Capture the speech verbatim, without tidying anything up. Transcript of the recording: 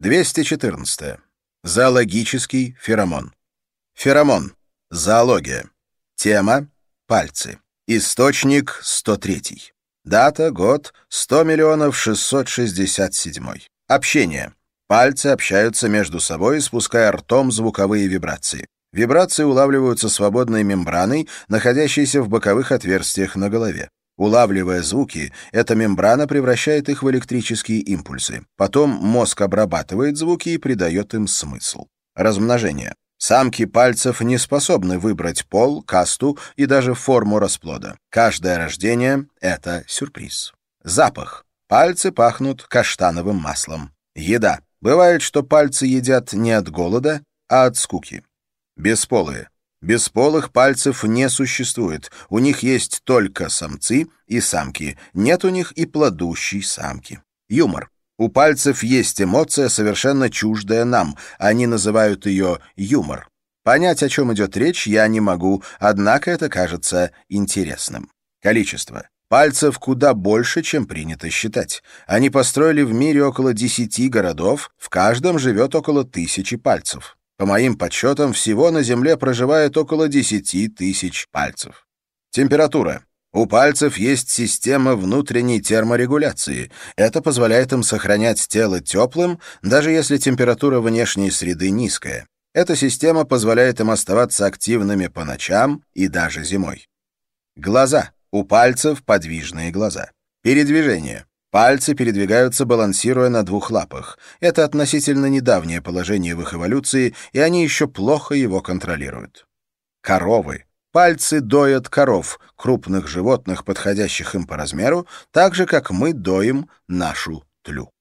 двести четырнадцатое. Зоологический феромон. Феромон. Зоология. Тема — пальцы. Источник — сто третий. Дата, год — сто миллионов шестьсот шестьдесят седьмой. Общение. Пальцы общаются между собой, испуская ртом звуковые вибрации. Вибрации улавливаются свободной мембраной, находящейся в боковых отверстиях на голове. Улавливая звуки, эта мембрана превращает их в электрические импульсы. Потом мозг обрабатывает звуки и придает им смысл. Размножение. Самки пальцев не способны выбрать пол, касту и даже форму расплода. Каждое рождение — это сюрприз. Запах. Пальцы пахнут каштановым маслом. Еда. Бывает, что пальцы едят не от голода, а от скуки. Бесполые. Бесполых пальцев не существует. У них есть только самцы и самки. Нет у них и плодущей самки. Юмор. У пальцев есть эмоция, совершенно чуждая нам. Они называют ее юмор. Понять, о чем идет речь, я не могу, однако это кажется интересным. Количество. Пальцев куда больше, чем принято считать. Они построили в мире около десяти городов, в каждом живет около тысячи пальцев. По моим подсчетам, всего на Земле проживает около десяти тысяч пальцев. Температура. У пальцев есть система внутренней терморегуляции. Это позволяет им сохранять тело теплым, даже если температура внешней среды низкая. Эта система позволяет им оставаться активными по ночам и даже зимой. Глаза. У пальцев подвижные глаза. Передвижение. Пальцы передвигаются, балансируя на двух лапах. Это относительно недавнее положение в их эволюции, и они еще плохо его контролируют. Коровы. Пальцы доят коров, крупных животных, подходящих им по размеру, так же, как мы доим нашу тлю.